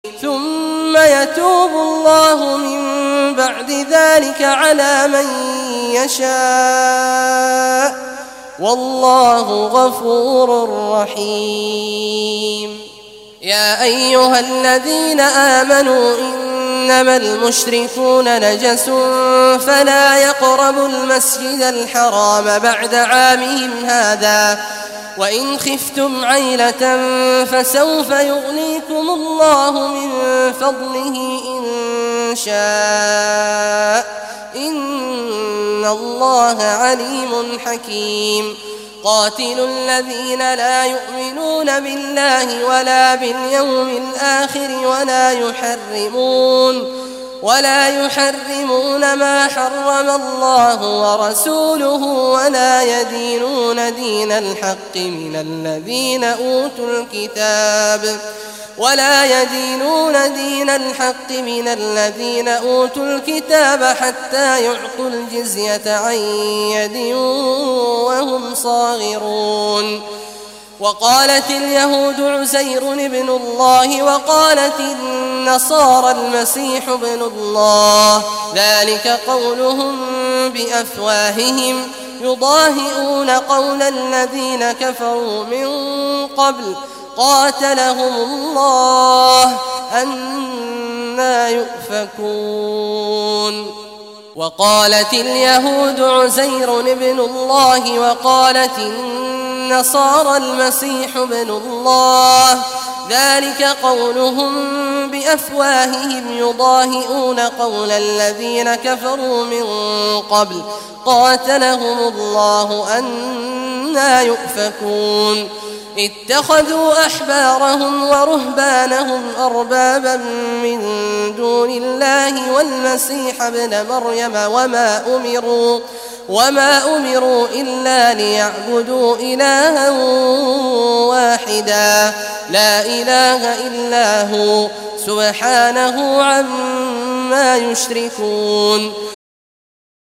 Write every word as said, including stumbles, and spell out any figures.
ثم يتوب الله من بعد ذلك على من يشاء والله غفور رحيم. يا أيها الذين آمنوا إنما المشركون نجس فلا يقربوا المسجد الحرام بعد عامهم هذا وإن خفتم عيلة فسوف يغنيكم الله من فضله إن شاء إن الله عليم حكيم. قاتلوا الذين لا يؤمنون بالله ولا باليوم الآخر ولا يحرمون ولا يحرمون ما حرم الله ورسوله ولا يدينون دين الحق من الذين أوتوا الكتاب ولا يدينون دين الحق من الذين أوتوا الكتاب حتى يعطوا الجزية عن يد وهم صاغرون. وقالت اليهود عزير ابن الله وقالت النصارى المسيح ابن الله ذلك قولهم بأفواههم يضاهئون قول الذين كفروا من قبل قاتلهم الله أنى يؤفكون. وقالت اليهود عزير ابن الله وقالت النصارى المسيح ابن الله ذلك قولهم بأفواههم يضاهئون قول الذين كفروا من قبل قاتلهم الله أنى يؤفكون. اتخذوا أحبارهم ورهبانهم أربابا من دون الله والمسيح ابن مريم وما أمروا وما أمروا إلا ليعبدوا إلها واحدا لا إله إلا هو سبحانه عما يشركون.